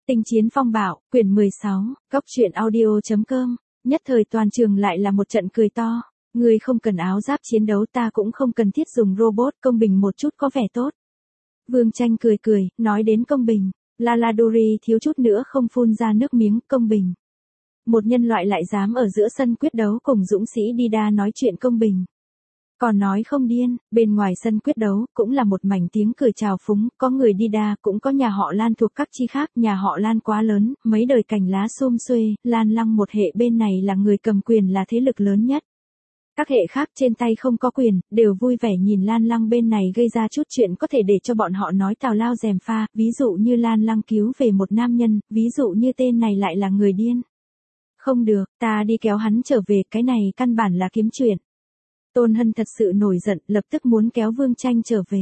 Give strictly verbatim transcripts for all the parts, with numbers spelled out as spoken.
Tinh chiến phong bạo, quyển mười sáu, Cốc truyện audio.com, nhất thời toàn trường lại là một trận cười to. Ngươi không cần áo giáp chiến đấu, ta cũng không cần thiết dùng robot, công bình một chút có vẻ tốt. Vương Tranh cười cười, nói đến công bình, Laladori thiếu chút nữa không phun ra nước miếng, công bình. Một nhân loại lại dám ở giữa sân quyết đấu cùng dũng sĩ Dida nói chuyện công bình. Còn nói không điên, bên ngoài sân quyết đấu, cũng là một mảnh tiếng cười chào phúng, có người Dida, cũng có nhà họ Lan thuộc các chi khác, nhà họ Lan quá lớn, mấy đời cành lá xum xuê, Lan Lăng một hệ bên này là người cầm quyền là thế lực lớn nhất. Các hệ khác trên tay không có quyền, đều vui vẻ nhìn Lan Lăng bên này gây ra chút chuyện có thể để cho bọn họ nói tào lao dèm pha, ví dụ như Lan Lăng cứu về một nam nhân, ví dụ như tên này lại là người điên. Không được, ta đi kéo hắn trở về, cái này căn bản là kiếm chuyện. Tôn Hân thật sự nổi giận, lập tức muốn kéo Vương Tranh trở về.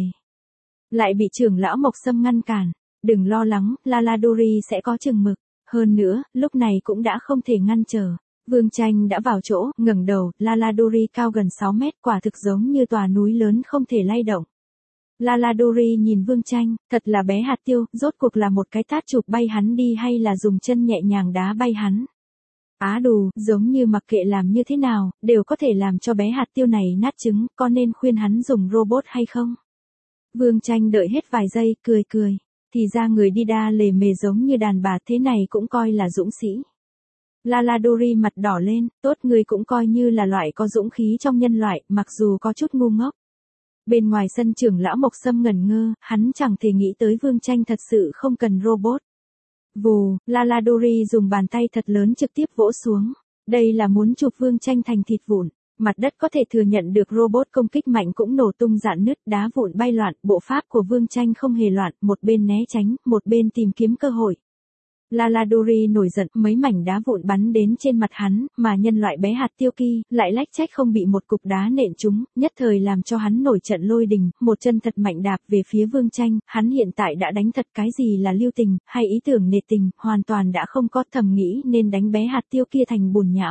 Lại bị trưởng lão Mộc Sâm ngăn cản. Đừng lo lắng, Laladori sẽ có chừng mực. Hơn nữa, lúc này cũng đã không thể ngăn trở. Vương Tranh đã vào chỗ, ngẩng đầu, Laladori cao gần sáu mét, quả thực giống như tòa núi lớn không thể lay động. Laladori nhìn Vương Tranh, thật là bé hạt tiêu, rốt cuộc là một cái tát chụp bay hắn đi hay là dùng chân nhẹ nhàng đá bay hắn. Á đù, giống như mặc kệ làm như thế nào, đều có thể làm cho bé hạt tiêu này nát trứng, có nên khuyên hắn dùng robot hay không? Vương Tranh đợi hết vài giây, cười cười. Thì ra người Dida lề mề giống như đàn bà, thế này cũng coi là dũng sĩ. Laladori mặt đỏ lên, tốt, người cũng coi như là loại có dũng khí trong nhân loại, mặc dù có chút ngu ngốc. Bên ngoài sân trưởng lão Mộc Sâm ngẩn ngơ, hắn chẳng thể nghĩ tới Vương Tranh thật sự không cần robot. Vù, Laladori dùng bàn tay thật lớn trực tiếp vỗ xuống. Đây là muốn chụp Vương Tranh thành thịt vụn. Mặt đất có thể thừa nhận được robot công kích mạnh cũng nổ tung rạn nứt, đá vụn bay loạn, bộ pháp của Vương Tranh không hề loạn, một bên né tránh, một bên tìm kiếm cơ hội. Laladori nổi giận, mấy mảnh đá vụn bắn đến trên mặt hắn, mà nhân loại bé hạt tiêu kia lại lách trách không bị một cục đá nện trúng, nhất thời làm cho hắn nổi trận lôi đình, một chân thật mạnh đạp về phía Vương Tranh, hắn hiện tại đã đánh thật, cái gì là lưu tình, hay ý tưởng nệt tình, hoàn toàn đã không có, thầm nghĩ nên đánh bé hạt tiêu kia thành bùn nhão.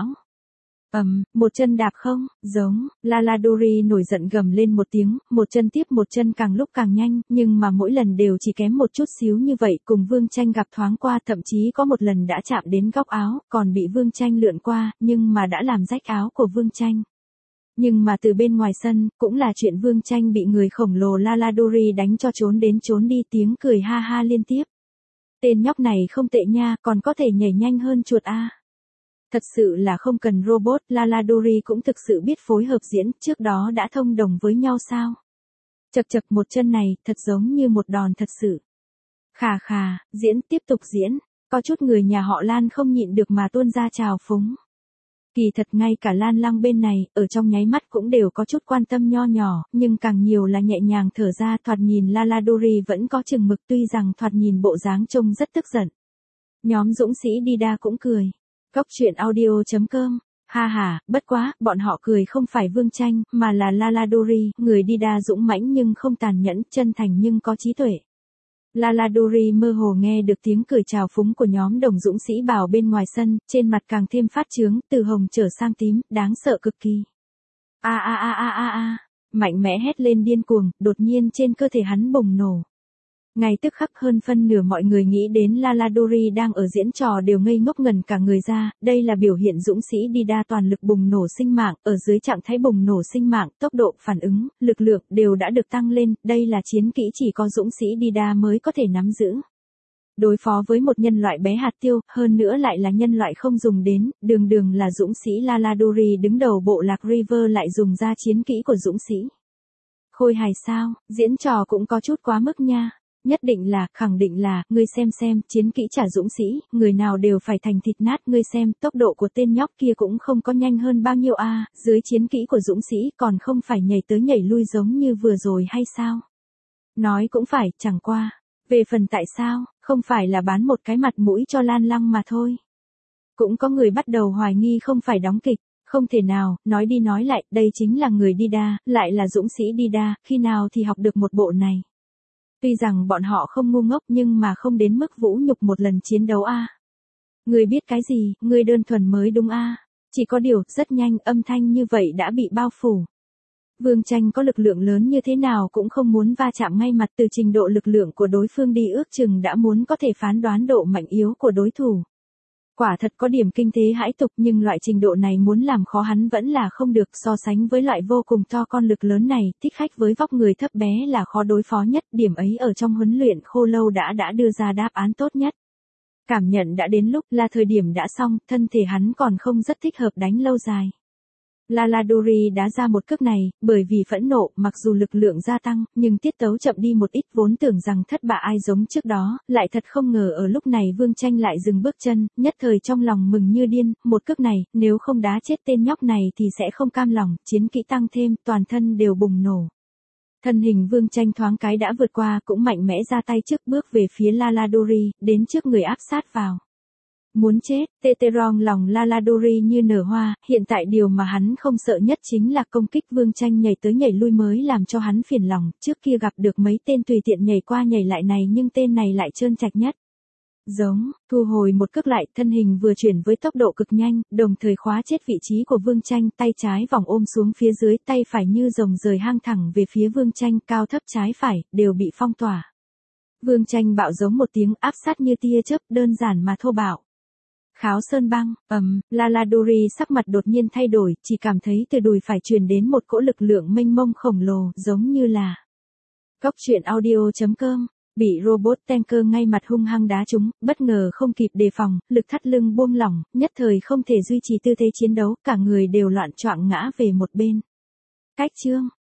Ầm, um, một chân đạp không, giống, Laladori nổi giận gầm lên một tiếng, một chân tiếp một chân càng lúc càng nhanh, nhưng mà mỗi lần đều chỉ kém một chút xíu như vậy, cùng Vương Tranh gặp thoáng qua, thậm chí có một lần đã chạm đến góc áo, còn bị Vương Tranh lượn qua, nhưng mà đã làm rách áo của Vương Tranh. Nhưng mà từ bên ngoài sân, cũng là chuyện Vương Tranh bị người khổng lồ Laladori đánh cho trốn đến trốn đi, tiếng cười ha ha liên tiếp. Tên nhóc này không tệ nha, còn có thể nhảy nhanh hơn chuột a. Thật sự là không cần robot, Laladori cũng thực sự biết phối hợp diễn, trước đó đã thông đồng với nhau sao? Chật chật, một chân này, thật giống như một đòn thật sự. Khà khà, diễn, tiếp tục diễn, có chút người nhà họ Lan không nhịn được mà tuôn ra trào phúng. Kỳ thật ngay cả Lan Lăng bên này, ở trong nháy mắt cũng đều có chút quan tâm nho nhỏ, nhưng càng nhiều là nhẹ nhàng thở ra, thoạt nhìn Laladori vẫn có chừng mực, tuy rằng thoạt nhìn bộ dáng trông rất tức giận. Nhóm dũng sĩ Dida cũng cười. Cốc truyện audio.com, ha ha, bất quá, bọn họ cười không phải Vương Tranh, mà là Laladori, người Dida dũng mãnh nhưng không tàn nhẫn, chân thành nhưng có trí tuệ. Laladori mơ hồ nghe được tiếng cười chào phúng của nhóm đồng dũng sĩ bảo bên ngoài sân, trên mặt càng thêm phát chướng, từ hồng trở sang tím, đáng sợ cực kỳ. A a a a a a, mạnh mẽ hét lên điên cuồng, đột nhiên trên cơ thể hắn bùng nổ. Ngay tức khắc hơn phân nửa mọi người nghĩ đến Laladori đang ở diễn trò đều ngây ngốc ngẩn cả người ra, đây là biểu hiện dũng sĩ Dida toàn lực bùng nổ sinh mạng, ở dưới trạng thái bùng nổ sinh mạng, tốc độ, phản ứng, lực lượng đều đã được tăng lên, đây là chiến kỹ chỉ có dũng sĩ Dida mới có thể nắm giữ. Đối phó với một nhân loại bé hạt tiêu, hơn nữa lại là nhân loại không dùng đến, đường đường là dũng sĩ Laladori đứng đầu bộ lạc River lại dùng ra chiến kỹ của dũng sĩ. Khôi hài sao, diễn trò cũng có chút quá mức nha. Nhất định là, khẳng định là, ngươi xem xem, chiến kỹ trả dũng sĩ, người nào đều phải thành thịt nát, ngươi xem, tốc độ của tên nhóc kia cũng không có nhanh hơn bao nhiêu a, à, dưới chiến kỹ của dũng sĩ còn không phải nhảy tới nhảy lui giống như vừa rồi hay sao? Nói cũng phải, chẳng qua. Về phần tại sao, không phải là bán một cái mặt mũi cho Lan Lăng mà thôi. Cũng có người bắt đầu hoài nghi không phải đóng kịch. Không thể nào, nói đi nói lại, đây chính là người Dida, lại là dũng sĩ Dida, khi nào thì học được một bộ này. Tuy rằng bọn họ không ngu ngốc nhưng mà không đến mức vũ nhục một lần chiến đấu a. À. Người biết cái gì, người đơn thuần mới đúng a. À. Chỉ có điều, rất nhanh, âm thanh như vậy đã bị bao phủ. Vương Tranh có lực lượng lớn như thế nào cũng không muốn va chạm ngay mặt, từ trình độ lực lượng của đối phương đi ước chừng đã muốn có thể phán đoán độ mạnh yếu của đối thủ. Quả thật có điểm kinh thế hãi tục, nhưng loại trình độ này muốn làm khó hắn vẫn là không được. So sánh với loại vô cùng to con lực lớn này, thích khách với vóc người thấp bé là khó đối phó nhất, điểm ấy ở trong huấn luyện khô lâu đã đã đưa ra đáp án tốt nhất. Cảm nhận đã đến lúc, là thời điểm đã xong, thân thể hắn còn không rất thích hợp đánh lâu dài. Laladori đá ra một cước này, bởi vì phẫn nộ, mặc dù lực lượng gia tăng, nhưng tiết tấu chậm đi một ít, vốn tưởng rằng thất bại ai giống trước đó, lại thật không ngờ ở lúc này Vương Tranh lại dừng bước chân, nhất thời trong lòng mừng như điên, một cước này, nếu không đá chết tên nhóc này thì sẽ không cam lòng, chiến kỹ tăng thêm, toàn thân đều bùng nổ. Thân hình Vương Tranh thoáng cái đã vượt qua, cũng mạnh mẽ ra tay trước, bước về phía Laladori, đến trước người áp sát vào. Muốn chết, Teteron lòng Laladori như nở hoa, hiện tại điều mà hắn không sợ nhất chính là công kích. Vương Tranh nhảy tới nhảy lui mới làm cho hắn phiền lòng, trước kia gặp được mấy tên tùy tiện nhảy qua nhảy lại này nhưng tên này lại trơn trạch nhất. Giống, thu hồi một cước lại, thân hình vừa chuyển với tốc độ cực nhanh, đồng thời khóa chết vị trí của Vương Tranh, tay trái vòng ôm xuống phía dưới, tay phải như rồng rời hang thẳng về phía Vương Tranh, cao thấp trái phải, đều bị phong tỏa. Vương Tranh bạo giống một tiếng, áp sát như tia chớp, đơn giản mà thô bạo. Kháo sơn băng, ầm, um, Laladori sắc mặt đột nhiên thay đổi, chỉ cảm thấy từ đùi phải truyền đến một cỗ lực lượng mênh mông khổng lồ, giống như là. Cóc truyện audio chấm com, bị robot tanker ngay mặt hung hăng đá trúng, bất ngờ không kịp đề phòng, lực thắt lưng buông lỏng, nhất thời không thể duy trì tư thế chiến đấu, cả người đều loạn choạng ngã về một bên. Cách chương